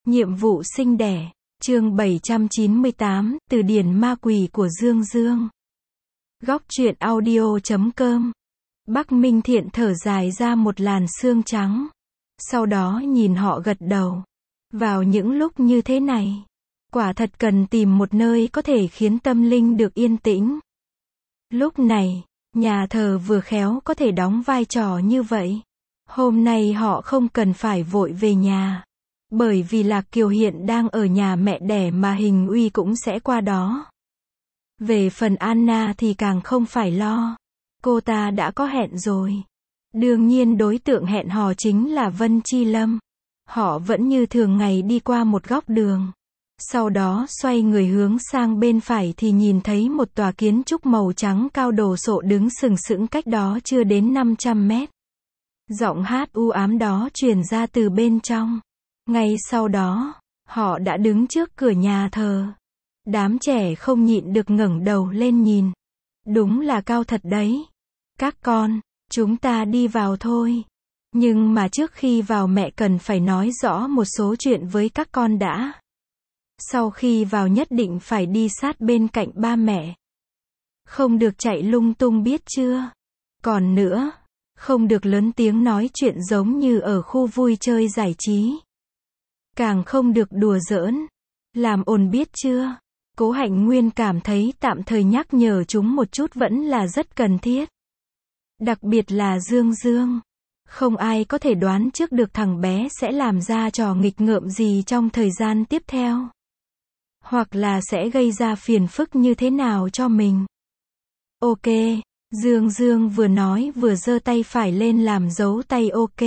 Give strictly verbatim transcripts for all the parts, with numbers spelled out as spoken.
Nhiệm vụ sinh đẻ, chương bảy trăm chín mươi tám, từ điển ma quỷ của Dương Dương. Góc truyện audio chấm com. Bắc Minh Thiện thở dài ra một làn sương trắng. Sau đó nhìn họ gật đầu. Vào những lúc như thế này, quả thật cần tìm một nơi có thể khiến tâm linh được yên tĩnh. Lúc này, nhà thờ vừa khéo có thể đóng vai trò như vậy. Hôm nay họ không cần phải vội về nhà. Bởi vì Lạc Kiều hiện đang ở nhà mẹ đẻ mà Hình Uy cũng sẽ qua đó. Về phần Anna thì càng không phải lo. Cô ta đã có hẹn rồi. Đương nhiên đối tượng hẹn hò chính là Vân Chi Lâm. Họ vẫn như thường ngày đi qua một góc đường. Sau đó xoay người hướng sang bên phải thì nhìn thấy một tòa kiến trúc màu trắng cao đồ sộ đứng sừng sững cách đó chưa đến năm trăm mét. Giọng hát u ám đó truyền ra từ bên trong. Ngay sau đó, họ đã đứng trước cửa nhà thờ. Đám trẻ không nhịn được ngẩng đầu lên nhìn. Đúng là cao thật đấy. Các con, chúng ta đi vào thôi. Nhưng mà trước khi vào mẹ cần phải nói rõ một số chuyện với các con đã. Sau khi vào nhất định phải đi sát bên cạnh ba mẹ. Không được chạy lung tung biết chưa? Còn nữa, không được lớn tiếng nói chuyện giống như ở khu vui chơi giải trí. Càng không được đùa giỡn. Làm ồn biết chưa? Cố Hạnh Nguyên cảm thấy tạm thời nhắc nhở chúng một chút vẫn là rất cần thiết. Đặc biệt là Dương Dương. Không ai có thể đoán trước được thằng bé sẽ làm ra trò nghịch ngợm gì trong thời gian tiếp theo. Hoặc là sẽ gây ra phiền phức như thế nào cho mình. Ok. Dương Dương vừa nói vừa giơ tay phải lên làm dấu tay ok.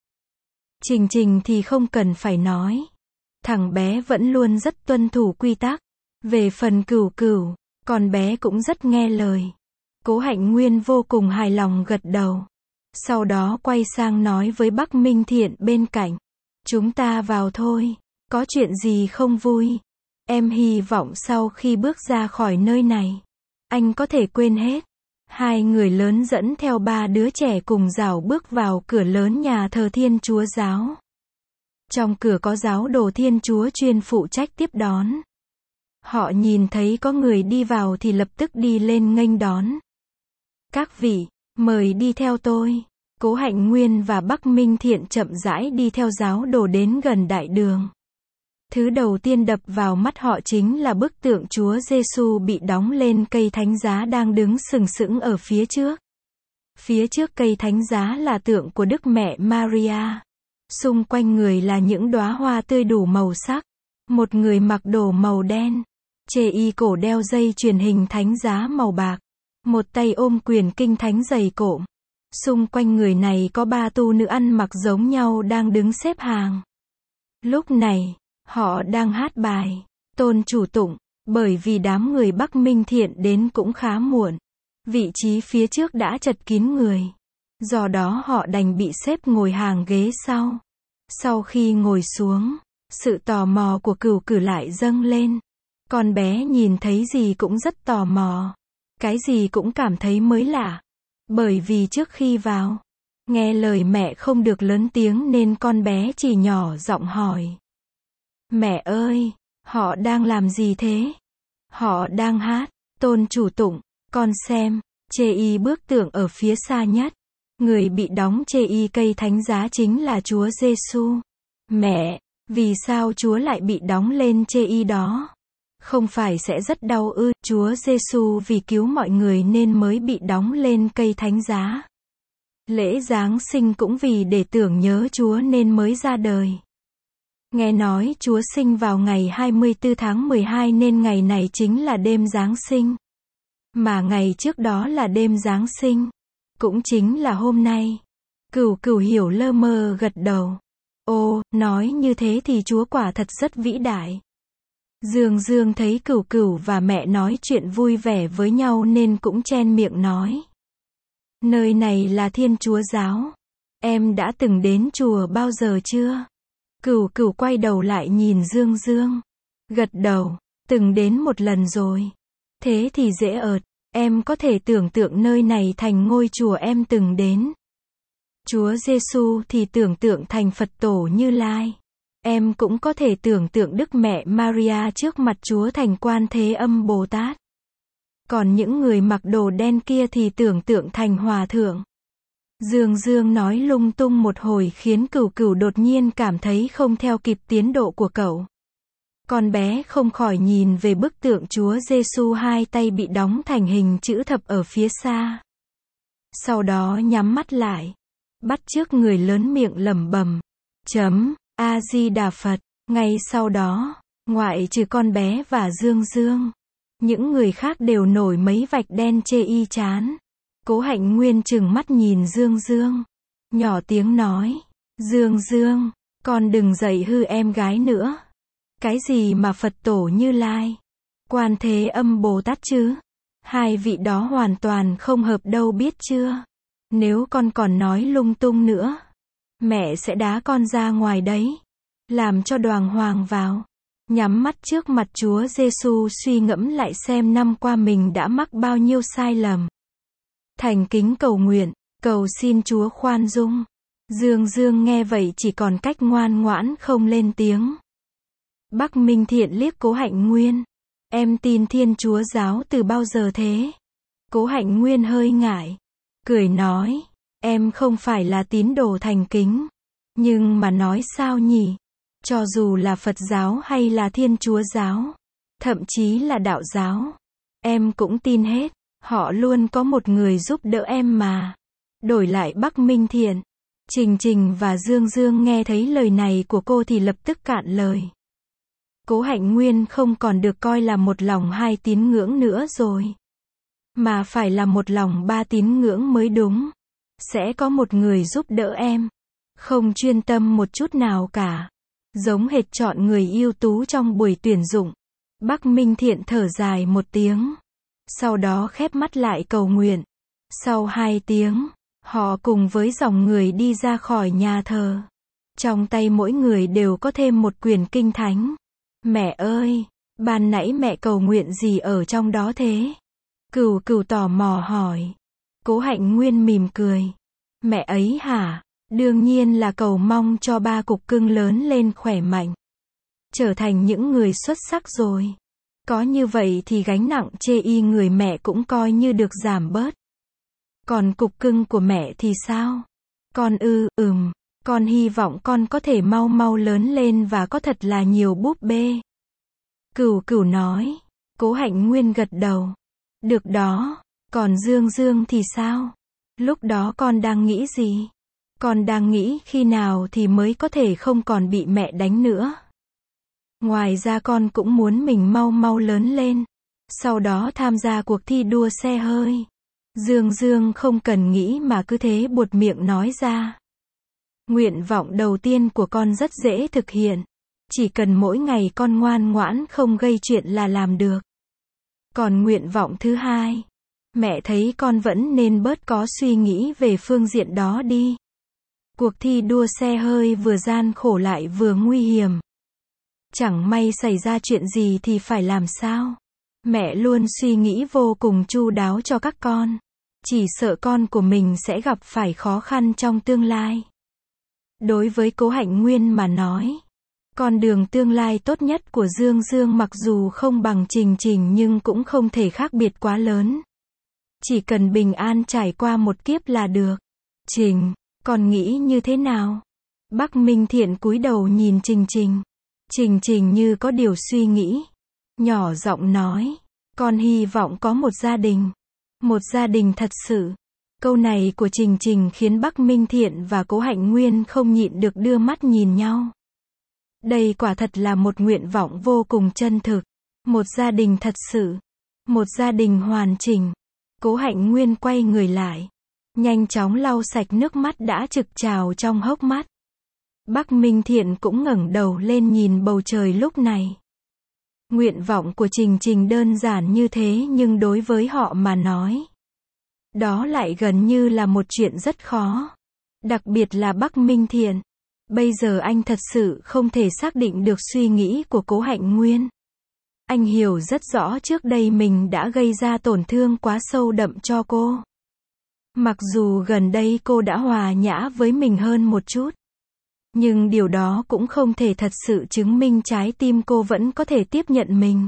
Trình Trình thì không cần phải nói. Thằng bé vẫn luôn rất tuân thủ quy tắc. Về phần Cửu Cửu, con bé cũng rất nghe lời. Cố Hạnh Nguyên vô cùng hài lòng gật đầu. Sau đó quay sang nói với Bắc Minh Thiện bên cạnh. Chúng ta vào thôi. Có chuyện gì không vui? Em hy vọng sau khi bước ra khỏi nơi này, anh có thể quên hết. Hai người lớn dẫn theo ba đứa trẻ cùng rảo bước vào cửa lớn nhà thờ Thiên Chúa Giáo. Trong cửa có giáo đồ Thiên Chúa chuyên phụ trách tiếp đón. Họ nhìn thấy có người đi vào thì lập tức đi lên nghênh đón. Các vị, mời đi theo tôi. Cố Hạnh Nguyên và Bắc Minh Thiện chậm rãi đi theo giáo đồ đến gần đại đường. Thứ đầu tiên đập vào mắt họ chính là bức tượng Chúa Giêsu bị đóng lên cây thánh giá đang đứng sừng sững ở phía trước. Phía trước cây thánh giá là tượng của Đức Mẹ Maria. Xung quanh người là những đóa hoa tươi đủ màu sắc. Một người mặc đồ màu đen. Chê y cổ đeo dây chuyền hình thánh giá màu bạc. Một tay ôm quyền kinh thánh dày cộm. Xung quanh người này có ba tu nữ ăn mặc giống nhau đang đứng xếp hàng. Lúc này, họ đang hát bài Tôn Chủ Tụng, bởi vì đám người Bắc Minh Thiện đến cũng khá muộn. Vị trí phía trước đã chật kín người. Do đó họ đành bị xếp ngồi hàng ghế sau. Sau khi ngồi xuống, sự tò mò của Cửu Cửu lại dâng lên. Con bé nhìn thấy gì cũng rất tò mò. Cái gì cũng cảm thấy mới lạ. Bởi vì trước khi vào, nghe lời mẹ không được lớn tiếng nên con bé chỉ nhỏ giọng hỏi. Mẹ ơi, họ đang làm gì thế? Họ đang hát Tôn Chủ Tụng, con xem. Chê y bức tượng ở phía xa nhất. Người bị đóng chê y cây thánh giá chính là Chúa Giêsu. Mẹ, vì sao Chúa lại bị đóng lên chê y đó? Không phải sẽ rất đau ư? Chúa Giêsu vì cứu mọi người nên mới bị đóng lên cây thánh giá. Lễ Giáng sinh cũng vì để tưởng nhớ Chúa nên mới ra đời. Nghe nói Chúa sinh vào ngày hai mươi tư tháng mười hai nên ngày này chính là đêm Giáng sinh. Mà ngày trước đó là đêm Giáng sinh. Cũng chính là hôm nay. Cửu Cửu hiểu lơ mơ gật đầu. Ồ, nói như thế thì Chúa quả thật rất vĩ đại. Dương Dương thấy Cửu Cửu và mẹ nói chuyện vui vẻ với nhau nên cũng chen miệng nói. Nơi này là Thiên Chúa Giáo. Em đã từng đến chùa bao giờ chưa? Cửu Cửu quay đầu lại nhìn Dương Dương. Gật đầu, từng đến một lần rồi. Thế thì dễ ợt, em có thể tưởng tượng nơi này thành ngôi chùa em từng đến. Chúa Giêsu thì tưởng tượng thành Phật tổ Như Lai. Em cũng có thể tưởng tượng Đức Mẹ Maria trước mặt Chúa thành Quan Thế Âm Bồ Tát. Còn những người mặc đồ đen kia thì tưởng tượng thành hòa thượng. Dương Dương nói lung tung một hồi khiến Cửu Cửu đột nhiên cảm thấy không theo kịp tiến độ của cậu. Con bé không khỏi nhìn về bức tượng Chúa Giêsu hai tay bị đóng thành hình chữ thập ở phía xa. Sau đó nhắm mắt lại, bắt chước người lớn miệng lẩm bẩm, chấm, A-di-đà Phật. Ngay sau đó, ngoại trừ con bé và Dương Dương, những người khác đều nổi mấy vạch đen chê y chán. Cố Hạnh Nguyên trừng mắt nhìn Dương Dương, nhỏ tiếng nói, Dương Dương, con đừng dạy hư em gái nữa. Cái gì mà Phật tổ Như Lai, Quan Thế Âm Bồ Tát chứ? Hai vị đó hoàn toàn không hợp đâu biết chưa? Nếu con còn nói lung tung nữa, mẹ sẽ đá con ra ngoài đấy. Làm cho đoàng hoàng vào. Nhắm mắt trước mặt Chúa Giêsu suy ngẫm lại xem năm qua mình đã mắc bao nhiêu sai lầm. Thành kính cầu nguyện, cầu xin Chúa khoan dung. Dương Dương nghe vậy chỉ còn cách ngoan ngoãn không lên tiếng. Bắc Minh Thiện liếc Cố Hạnh Nguyên. Em tin Thiên Chúa giáo từ bao giờ thế? Cố Hạnh Nguyên hơi ngại, cười nói, em không phải là tín đồ thành kính. Nhưng mà nói sao nhỉ? Cho dù là Phật giáo hay là Thiên Chúa giáo, thậm chí là đạo giáo, em cũng tin hết. Họ luôn có một người giúp đỡ em mà. Đổi lại Bắc Minh Thiện, Trình Trình và Dương Dương nghe thấy lời này của cô thì lập tức cạn lời. Cố Hạnh Nguyên không còn được coi là một lòng hai tín ngưỡng nữa rồi, mà phải là một lòng ba tín ngưỡng mới đúng. Sẽ có một người giúp đỡ em, không chuyên tâm một chút nào cả, giống hệt chọn người ưu tú trong buổi tuyển dụng. Bắc Minh Thiện thở dài một tiếng, sau đó khép mắt lại cầu nguyện. Sau hai tiếng, họ cùng với dòng người đi ra khỏi nhà thờ. Trong tay mỗi người đều có thêm một quyển kinh thánh. Mẹ ơi, ban nãy mẹ cầu nguyện gì ở trong đó thế? Cửu Cửu tò mò hỏi. Cố Hạnh Nguyên mỉm cười. Mẹ ấy hả? Đương nhiên là cầu mong cho ba cục cưng lớn lên khỏe mạnh, trở thành những người xuất sắc rồi. Có như vậy thì gánh nặng chê y người mẹ cũng coi như được giảm bớt. Còn cục cưng của mẹ thì sao? Con ư, ừm, con hy vọng con có thể mau mau lớn lên và có thật là nhiều búp bê. Cửu Cửu nói. Cố Hạnh Nguyên gật đầu. Được đó, còn Dương Dương thì sao? Lúc đó con đang nghĩ gì? Con đang nghĩ khi nào thì mới có thể không còn bị mẹ đánh nữa. Ngoài ra con cũng muốn mình mau mau lớn lên, sau đó tham gia cuộc thi đua xe hơi. Dương Dương không cần nghĩ mà cứ thế buột miệng nói ra. Nguyện vọng đầu tiên của con rất dễ thực hiện. Chỉ cần mỗi ngày con ngoan ngoãn không gây chuyện là làm được. Còn nguyện vọng thứ hai, mẹ thấy con vẫn nên bớt có suy nghĩ về phương diện đó đi. Cuộc thi đua xe hơi vừa gian khổ lại vừa nguy hiểm. Chẳng may xảy ra chuyện gì thì phải làm sao? Mẹ luôn suy nghĩ vô cùng chu đáo cho các con. Chỉ sợ con của mình sẽ gặp phải khó khăn trong tương lai. Đối với Cố Hạnh Nguyên mà nói, con đường tương lai tốt nhất của Dương Dương mặc dù không bằng Trình Trình nhưng cũng không thể khác biệt quá lớn. Chỉ cần bình an trải qua một kiếp là được. Trình, con nghĩ như thế nào? Bắc Minh Thiện cúi đầu nhìn Trình Trình. Trình Trình như có điều suy nghĩ, nhỏ giọng nói, con hy vọng có một gia đình. Một gia đình thật sự. Câu này của Trình Trình khiến Bắc Minh Thiện và Cố Hạnh Nguyên không nhịn được đưa mắt nhìn nhau. Đây quả thật là một nguyện vọng vô cùng chân thực. Một gia đình thật sự. Một gia đình hoàn chỉnh. Cố Hạnh Nguyên quay người lại, nhanh chóng lau sạch nước mắt đã trực trào trong hốc mắt. Bắc Minh Thiện cũng ngẩng đầu lên nhìn bầu trời lúc này. Nguyện vọng của Trình Trình đơn giản như thế nhưng đối với họ mà nói, đó lại gần như là một chuyện rất khó. Đặc biệt là Bắc Minh Thiện. Bây giờ anh thật sự không thể xác định được suy nghĩ của Cố Hạnh Nguyên. Anh hiểu rất rõ trước đây mình đã gây ra tổn thương quá sâu đậm cho cô. Mặc dù gần đây cô đã hòa nhã với mình hơn một chút, Nhưng điều đó cũng không thể thật sự chứng minh trái tim cô vẫn có thể tiếp nhận mình.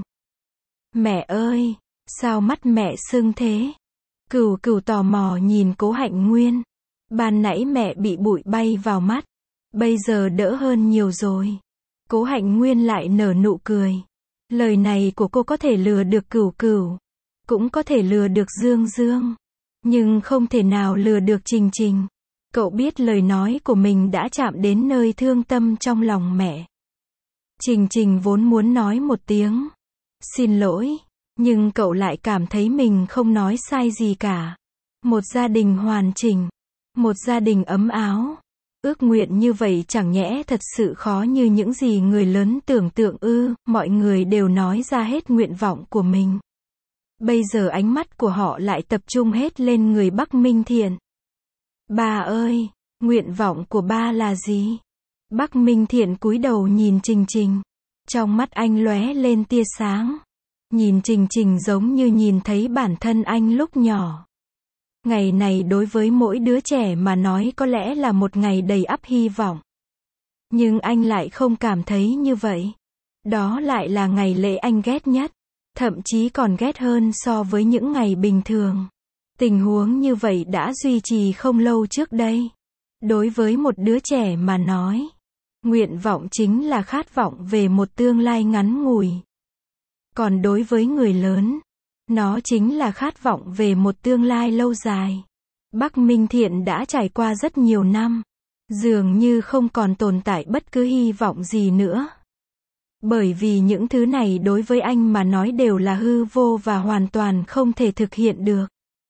Mẹ ơi, sao mắt mẹ sưng thế? Cửu Cửu tò mò nhìn Cố Hạnh Nguyên. Ban nãy mẹ bị bụi bay vào mắt. Bây giờ đỡ hơn nhiều rồi. Cố Hạnh Nguyên lại nở nụ cười. Lời này của cô có thể lừa được Cửu Cửu. Cũng có thể lừa được Dương Dương. Nhưng không thể nào lừa được Trình Trình. Cậu biết lời nói của mình đã chạm đến nơi thương tâm trong lòng mẹ. Trình Trình vốn muốn nói một tiếng xin lỗi, nhưng cậu lại cảm thấy mình không nói sai gì cả. Một gia đình hoàn chỉnh, một gia đình ấm áo. Ước nguyện như vậy chẳng nhẽ thật sự khó như những gì người lớn tưởng tượng ư? Mọi người đều nói ra hết nguyện vọng của mình. Bây giờ ánh mắt của họ lại tập trung hết lên người Bắc Minh Thiện. Ba ơi, nguyện vọng của ba là gì? Bắc Minh Thiện cúi đầu nhìn Trình Trình. Trong mắt anh lóe lên tia sáng. Nhìn Trình Trình giống như nhìn thấy bản thân anh lúc nhỏ. Ngày này đối với mỗi đứa trẻ mà nói có lẽ là một ngày đầy ắp hy vọng. Nhưng anh lại không cảm thấy như vậy. Đó lại là ngày lễ anh ghét nhất. Thậm chí còn ghét hơn so với những ngày bình thường. Tình huống như vậy đã duy trì không lâu trước đây. Đối với một đứa trẻ mà nói, nguyện vọng chính là khát vọng về một tương lai ngắn ngủi. Còn đối với người lớn, nó chính là khát vọng về một tương lai lâu dài. Bắc Minh Thiện đã trải qua rất nhiều năm, dường như không còn tồn tại bất cứ hy vọng gì nữa. Bởi vì những thứ này đối với anh mà nói đều là hư vô và hoàn toàn không thể thực hiện được.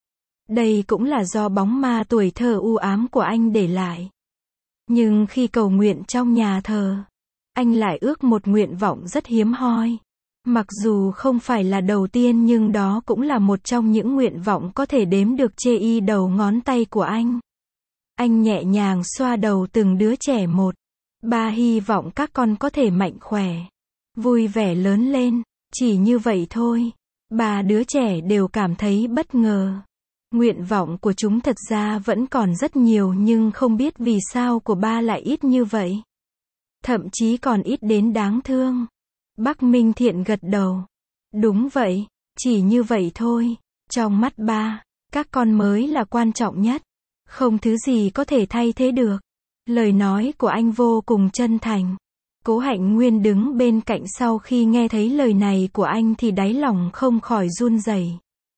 Đây cũng là do bóng ma tuổi thơ u ám của anh để lại. Nhưng khi cầu nguyện trong nhà thờ, anh lại ước một nguyện vọng rất hiếm hoi. Mặc dù không phải là đầu tiên nhưng đó cũng là một trong những nguyện vọng có thể đếm được chê y đầu ngón tay của anh. Anh nhẹ nhàng xoa đầu từng đứa trẻ một. Ba hy vọng các con có thể mạnh khỏe, vui vẻ lớn lên. Chỉ như vậy thôi. Ba đứa trẻ đều cảm thấy bất ngờ. Nguyện vọng của chúng thật ra vẫn còn rất nhiều nhưng không biết vì sao của ba lại ít như vậy. Thậm chí còn ít đến đáng thương. Bắc Minh Thiện gật đầu. Đúng vậy, chỉ như vậy thôi. Trong mắt ba, các con mới là quan trọng nhất. Không thứ gì có thể thay thế được. Lời nói của anh vô cùng chân thành. Cố Hạnh Nguyên đứng bên cạnh sau khi nghe thấy lời này của anh thì đáy lòng không khỏi run rẩy.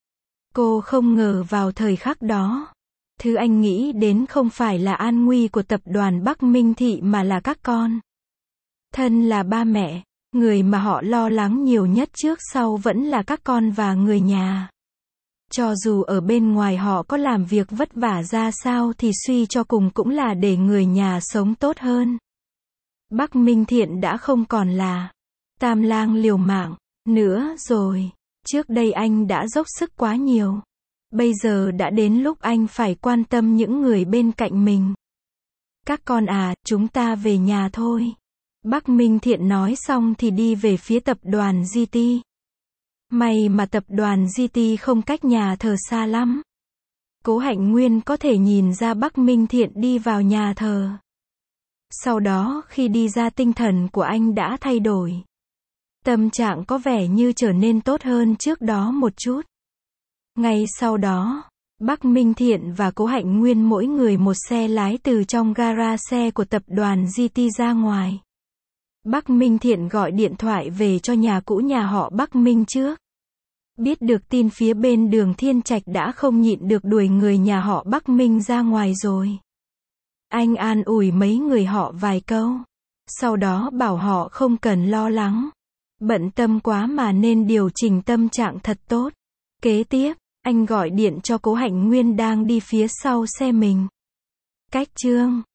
Cô không ngờ vào thời khắc đó, thứ anh nghĩ đến không phải là an nguy của tập đoàn Bắc Minh Thị mà là các con. Thân là ba mẹ, người mà họ lo lắng nhiều nhất trước sau vẫn là các con và người nhà. Cho dù ở bên ngoài họ có làm việc vất vả ra sao thì suy cho cùng cũng là để người nhà sống tốt hơn. Bắc Minh Thiện đã không còn là tam lang liều mạng nữa rồi. Trước đây anh đã dốc sức quá nhiều. Bây giờ đã đến lúc anh phải quan tâm những người bên cạnh mình. Các con à, chúng ta về nhà thôi. Bắc Minh Thiện nói xong thì đi về phía tập đoàn giê tê. May mà tập đoàn giê tê không cách nhà thờ xa lắm. Cố Hạnh Nguyên có thể nhìn ra Bắc Minh Thiện đi vào nhà thờ. Sau đó khi đi ra tinh thần của anh đã thay đổi. Tâm trạng có vẻ như trở nên tốt hơn trước đó một chút. Ngay sau đó, Bắc Minh Thiện và Cố Hạnh Nguyên mỗi người một xe lái từ trong gara xe của tập đoàn giê tê ra ngoài. Bắc Minh Thiện gọi điện thoại về cho nhà cũ nhà họ Bắc Minh trước. Biết được tin phía bên Đường Thiên Trạch đã không nhịn được đuổi người nhà họ Bắc Minh ra ngoài rồi. Anh an ủi mấy người họ vài câu. Sau đó bảo họ không cần lo lắng. Bận tâm quá mà nên điều chỉnh tâm trạng thật tốt. Kế tiếp, anh gọi điện cho Cố Hạnh Nguyên đang đi phía sau xe mình. Cách chương